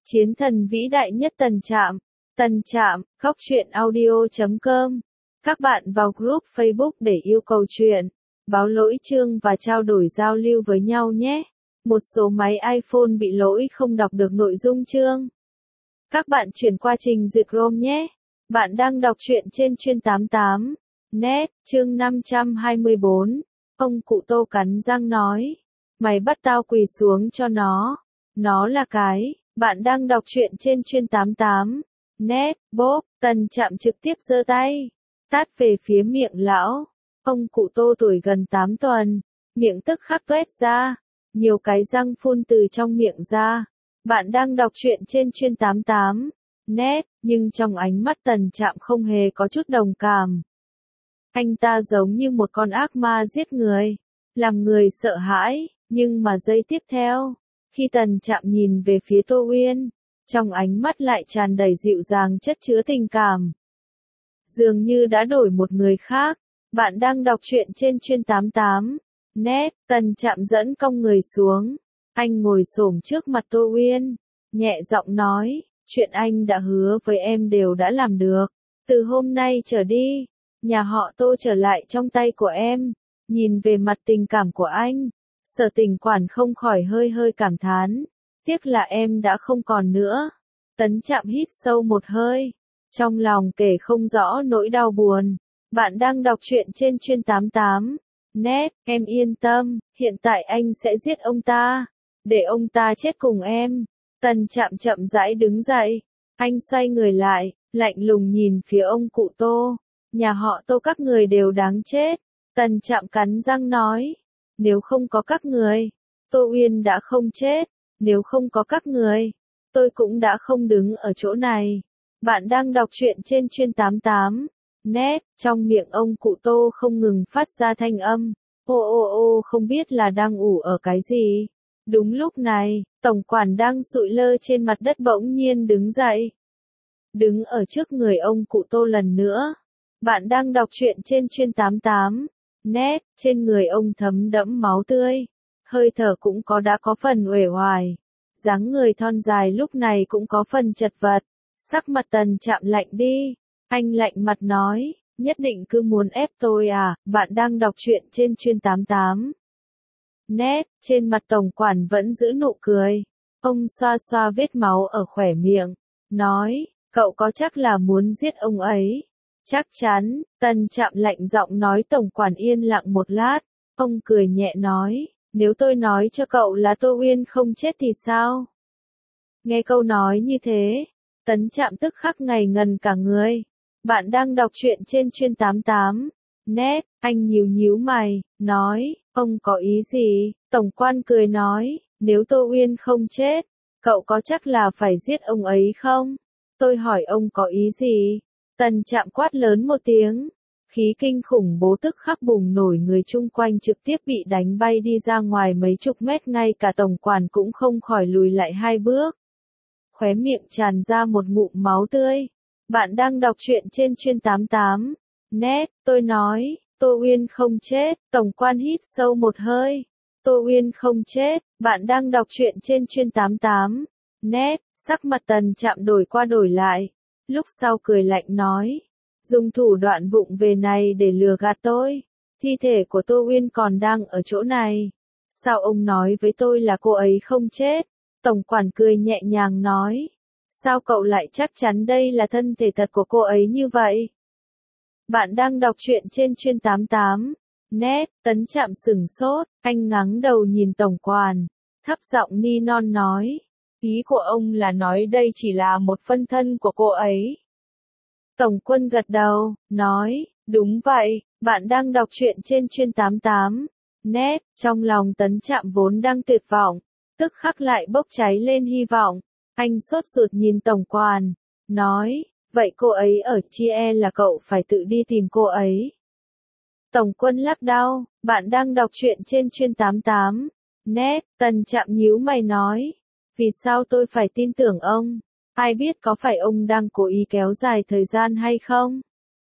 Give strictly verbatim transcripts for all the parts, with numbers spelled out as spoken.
Chiến thần vĩ đại nhất Tần Trạm. Tần Trạm, góc truyện audio chấm com. Các bạn vào group Facebook để yêu cầu truyện, báo lỗi chương và trao đổi giao lưu với nhau nhé. Một số máy iPhone bị lỗi không đọc được nội dung chương. Các bạn chuyển qua trình duyệt Chrome nhé. Bạn đang đọc truyện trên chuyên tám mươi tám net, chương năm trăm hai mươi bốn. Ông cụ Tô cắn răng nói, mày bắt tao quỳ xuống cho nó. Nó là cái. Bạn đang đọc truyện trên chuyên tám mươi tám net, bốp. Tần Trạm trực tiếp giơ tay, tát về phía miệng lão. Ông cụ Tô tuổi gần tám tuần, miệng tức khắc tuét ra, nhiều cái răng phun từ trong miệng ra. Bạn đang đọc truyện trên chuyên tám mươi tám net, nhưng trong ánh mắt Tần Trạm không hề có chút đồng cảm. Anh ta giống như một con ác ma giết người, làm người sợ hãi, nhưng mà giây tiếp theo, khi Tần Trạm nhìn về phía Tô Uyên, trong ánh mắt lại tràn đầy dịu dàng chất chứa tình cảm. Dường như đã đổi một người khác. Bạn đang đọc truyện trên chuyên tám mươi tám net, Tần Trạm dẫn cong người xuống. Anh ngồi xổm trước mặt Tô Uyên, nhẹ giọng nói, chuyện anh đã hứa với em đều đã làm được. Từ hôm nay trở đi, nhà họ Tô trở lại trong tay của em. Nhìn về mặt tình cảm của anh, Sở Tình Quản không khỏi hơi hơi cảm thán, tiếc là em đã không còn nữa. Tấn Trạm hít sâu một hơi, trong lòng kể không rõ nỗi đau buồn. Bạn đang đọc truyện trên chuyên tám mươi tám net, em yên tâm, hiện tại anh sẽ giết ông ta, để ông ta chết cùng em. Tần Trạm chậm rãi đứng dậy, anh xoay người lại, lạnh lùng nhìn phía ông cụ Tô, nhà họ Tô các người đều đáng chết. Tần Trạm cắn răng nói, nếu không có các người, Tô Uyên đã không chết, nếu không có các người, tôi cũng đã không đứng ở chỗ này. Bạn đang đọc truyện trên chuyên tám mươi tám net, trong miệng ông cụ Tô không ngừng phát ra thanh âm, ô ô ô không biết là đang ủ ở cái gì. Đúng lúc này, tổng quản đang sụi lơ trên mặt đất bỗng nhiên đứng dậy, đứng ở trước người ông cụ Tô lần nữa. Bạn đang đọc truyện trên chuyên tám mươi tám net, trên người ông thấm đẫm máu tươi, hơi thở cũng có đã có phần uể oải, dáng người thon dài lúc này cũng có phần chật vật. Sắc mặt Tần Trạm lạnh đi, anh lạnh mặt nói, nhất định cứ muốn ép tôi à. Bạn đang đọc truyện trên chuyên tám mươi tám net, trên mặt tổng quản vẫn giữ nụ cười, ông xoa xoa vết máu ở khóe miệng, nói, cậu có chắc là muốn giết ông ấy? Chắc chắn. Tần Trạm lạnh giọng nói. Tổng quản yên lặng một lát, ông cười nhẹ nói, nếu tôi nói cho cậu là Tô Uyên không chết thì sao? Nghe câu nói như thế, Tấn Trạm tức khắc ngây ngần cả người. Bạn đang đọc truyện trên chuyên tám mươi tám net, anh nhíu nhíu mày, nói, ông có ý gì? Tổng quan cười nói, nếu Tô Uyên không chết, cậu có chắc là phải giết ông ấy không? Tôi hỏi ông có ý gì? Tần Trạm quát lớn một tiếng, khí kinh khủng bố tức khắc bùng nổi, người chung quanh trực tiếp bị đánh bay đi ra ngoài mấy chục mét, ngay cả tổng quản cũng không khỏi lùi lại hai bước. Khóe miệng tràn ra một ngụm máu tươi. Bạn đang đọc truyện trên chuyên tám mươi tám net, tôi nói, Tô Uyên không chết. Tổng quan hít sâu một hơi, Tô Uyên không chết. Bạn đang đọc truyện trên chuyên tám mươi tám net, sắc mặt Tần Trạm đổi qua đổi lại, lúc sau cười lạnh nói, dùng thủ đoạn vụng về này để lừa gạt tôi. Thi thể của Tô Uyên còn đang ở chỗ này, sao ông nói với tôi là cô ấy không chết? Tổng quản cười nhẹ nhàng nói, sao cậu lại chắc chắn đây là thân thể thật của cô ấy như vậy? Bạn đang đọc truyện trên chuyên tám mươi tám net, Tấn Trạm sửng sốt, anh ngáng đầu nhìn tổng quản, thấp giọng ni non nói, ý của ông là nói đây chỉ là một phân thân của cô ấy. Tổng quân gật đầu, nói, đúng vậy. Bạn đang đọc truyện trên chuyên tám mươi tám net, trong lòng Tấn Trạm vốn đang tuyệt vọng, tức khắc lại bốc cháy lên hy vọng. Anh sốt ruột nhìn tổng quan, nói, vậy cô ấy ở chi e là cậu phải tự đi tìm cô ấy. Tổng quân lắc đầu. Bạn đang đọc truyện trên chuyên tám mươi tám net, Tần Trạm nhíu mày nói, vì sao tôi phải tin tưởng ông? Ai biết có phải ông đang cố ý kéo dài thời gian hay không?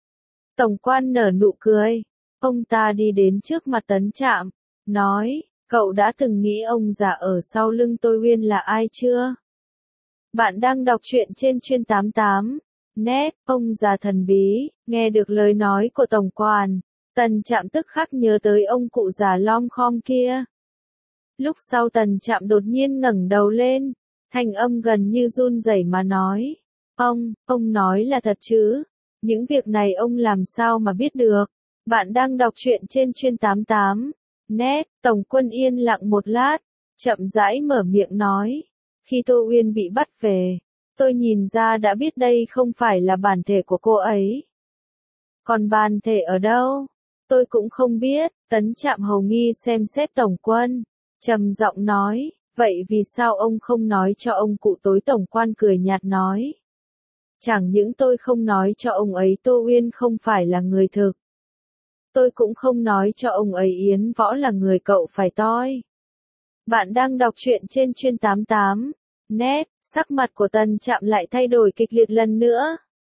Tổng quan nở nụ cười, ông ta đi đến trước mặt Tấn Trạm, nói, cậu đã từng nghĩ ông già ở sau lưng Tô Uyên là ai chưa? Bạn đang đọc truyện trên chuyên tám tám net. Ông già thần bí, nghe được lời nói của tổng quản, Tần Trạm tức khắc nhớ tới ông cụ già lom khom kia. Lúc sau Tần Trạm đột nhiên ngẩng đầu lên, thanh âm gần như run rẩy mà nói. Ông, ông nói là thật chứ? Những việc này ông làm sao mà biết được? Bạn đang đọc truyện trên chuyên tám tám net. Tổng Quân yên lặng một lát, chậm rãi mở miệng nói. Khi Tô Uyên bị bắt về, tôi nhìn ra đã biết đây không phải là bản thể của cô ấy. Còn bản thể ở đâu? Tôi cũng không biết. Tấn Trạm hầu nghi xem xét Tổng Quân, trầm giọng nói, vậy vì sao ông không nói cho ông cụ tối? Tổng Quan cười nhạt nói. Chẳng những tôi không nói cho ông ấy Tô Uyên không phải là người thực. Tôi cũng không nói cho ông ấy Yến Võ là người cậu phải toi. Bạn đang đọc truyện trên chuyên tám tám net. Sắc mặt của Tần Trạm lại thay đổi kịch liệt lần nữa.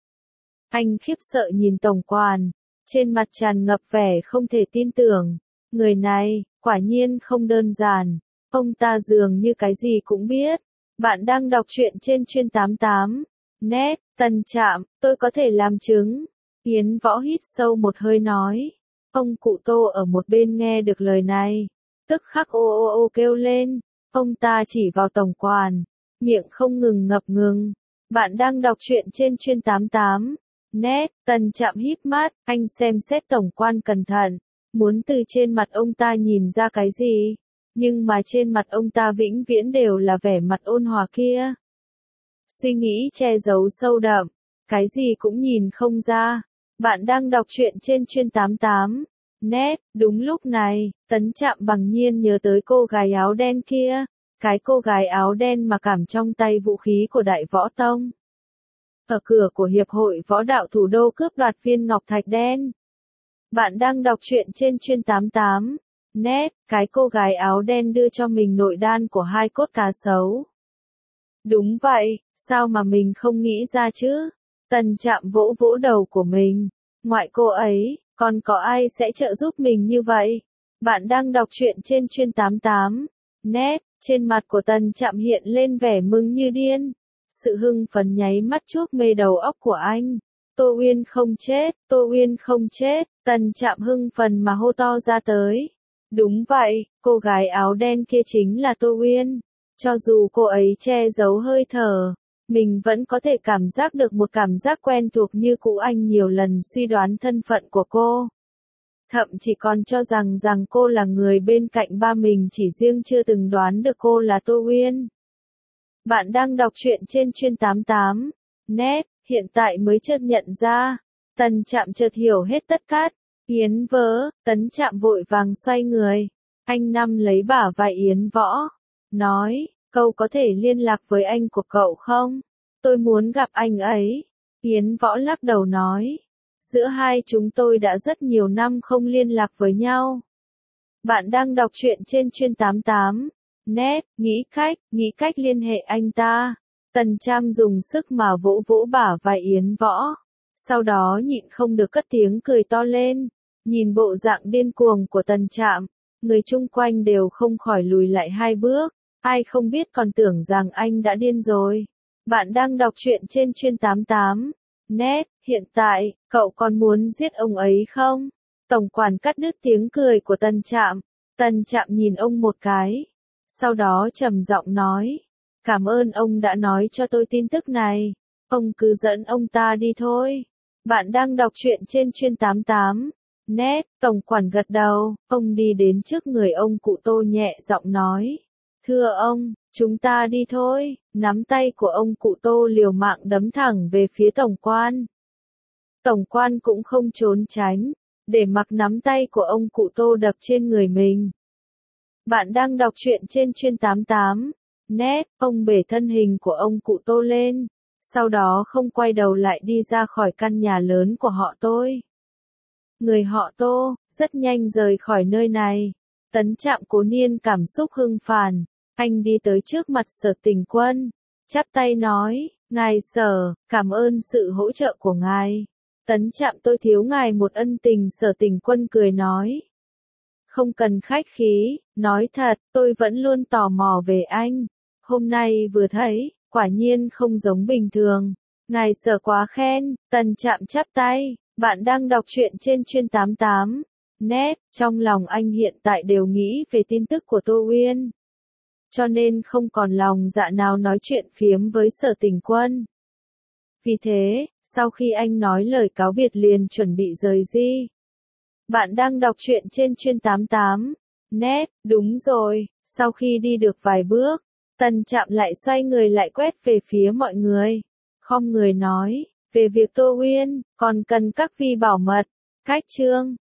Anh khiếp sợ nhìn Tổng Quản, trên mặt tràn ngập vẻ không thể tin tưởng. Người này, quả nhiên không đơn giản. Ông ta dường như cái gì cũng biết. Bạn đang đọc truyện trên chuyên tám tám net. Tần Trạm, tôi có thể làm chứng. Yến Võ hít sâu một hơi nói. Ông cụ Tô ở một bên nghe được lời này, tức khắc ô ô ô kêu lên. Ông ta chỉ vào Tổng Quản, miệng không ngừng ngập ngừng. Bạn đang đọc truyện trên chuyên tám tám net. Tần Trạm híp mắt, anh xem xét Tổng Quan cẩn thận, muốn từ trên mặt ông ta nhìn ra cái gì, nhưng mà trên mặt ông ta vĩnh viễn đều là vẻ mặt ôn hòa kia. Suy nghĩ che giấu sâu đậm, cái gì cũng nhìn không ra. Bạn đang đọc truyện trên chuyên tám tám net. Đúng lúc này, Tấn Trạm bằng nhiên nhớ tới cô gái áo đen kia, cái cô gái áo đen mà cảm trong tay vũ khí của Đại Võ Tông. Ở cửa của Hiệp hội Võ đạo thủ đô cướp đoạt viên ngọc thạch đen. Bạn đang đọc truyện trên chuyên tám tám net. Cái cô gái áo đen đưa cho mình nội đan của hai cốt cá sấu. Đúng vậy, sao mà mình không nghĩ ra chứ? Tần Trạm vỗ vỗ đầu của mình. Ngoại cô ấy, còn có ai sẽ trợ giúp mình như vậy? Bạn đang đọc truyện trên chuyên tám tám net. Trên mặt của Tần Trạm hiện lên vẻ mừng như điên. Sự hưng phấn nháy mắt chuốc mê đầu óc của anh. Tô Uyên không chết, Tô Uyên không chết. Tần Trạm hưng phấn mà hô to ra tới. Đúng vậy, cô gái áo đen kia chính là Tô Uyên. Cho dù cô ấy che giấu hơi thở, mình vẫn có thể cảm giác được một cảm giác quen thuộc như cũ. Anh nhiều lần suy đoán thân phận của cô. Thậm chí còn cho rằng rằng cô là người bên cạnh ba mình, chỉ riêng chưa từng đoán được cô là Tô Uyên. Bạn đang đọc truyện trên chuyên tám tám net. Hiện tại mới chợt nhận ra. Tần Trạm chợt hiểu hết tất cả. Yến Võ. Tấn Trạm vội vàng xoay người. Anh nắm lấy bả vai Yến Võ, nói, cậu có thể liên lạc với anh của cậu không? Tôi muốn gặp anh ấy. Yến Võ lắc đầu nói, giữa hai chúng tôi đã rất nhiều năm không liên lạc với nhau. Bạn đang đọc truyện trên chuyên tám tám net. Nghĩ cách, nghĩ cách liên hệ anh ta. Tần Trạm dùng sức mà vỗ vỗ bả vai Yến Võ. Sau đó nhịn không được cất tiếng cười to lên. Nhìn bộ dạng điên cuồng của Tần Trạm, người chung quanh đều không khỏi lùi lại hai bước. Ai không biết còn tưởng rằng anh đã điên rồi. Bạn đang đọc truyện trên chuyên tám tám net. Hiện tại, cậu còn muốn giết ông ấy không? Tổng Quản cắt đứt tiếng cười của Tần Trạm. Tần Trạm nhìn ông một cái. Sau đó trầm giọng nói. Cảm ơn ông đã nói cho tôi tin tức này. Ông cứ dẫn ông ta đi thôi. Bạn đang đọc truyện trên chuyên tám tám net. Tổng Quản gật đầu. Ông đi đến trước người ông cụ Tô nhẹ giọng nói. Thưa ông, chúng ta đi thôi. Nắm tay của ông cụ Tô liều mạng đấm thẳng về phía Tổng Quan. Tổng Quan cũng không trốn tránh, để mặc nắm tay của ông cụ Tô đập trên người mình. Bạn đang đọc truyện trên chuyên tám tám net. Ông bể thân hình của ông cụ Tô lên, sau đó không quay đầu lại đi ra khỏi căn nhà lớn của họ tôi. Người họ Tô rất nhanh rời khỏi nơi này. Tấn Trạm cố niên cảm xúc hưng phản. Anh đi tới trước mặt Sở Tình Quân, chắp tay nói, ngài Sở, cảm ơn sự hỗ trợ của ngài. Tấn Trạm, tôi thiếu ngài một ân tình. Sở Tình Quân cười nói. Không cần khách khí, nói thật, tôi vẫn luôn tò mò về anh. Hôm nay vừa thấy, Quả nhiên không giống bình thường. Ngài Sở quá khen, Tần Trạm chắp tay, bạn đang đọc truyện trên chuyên tám mươi tám net, trong lòng anh hiện tại đều nghĩ về tin tức của Tô Uyên. Cho nên không còn lòng dạ nào nói chuyện phiếm với Sở Tình Quân. Vì thế, sau khi anh nói lời cáo biệt liền chuẩn bị rời đi. Bạn đang đọc truyện trên chuyên tám mươi tám net, đúng rồi, sau khi đi được vài bước, Tần Trạm lại xoay người lại quét về phía mọi người. Không người nói, về việc Tô Uyên, còn cần các vị bảo mật. Cách chương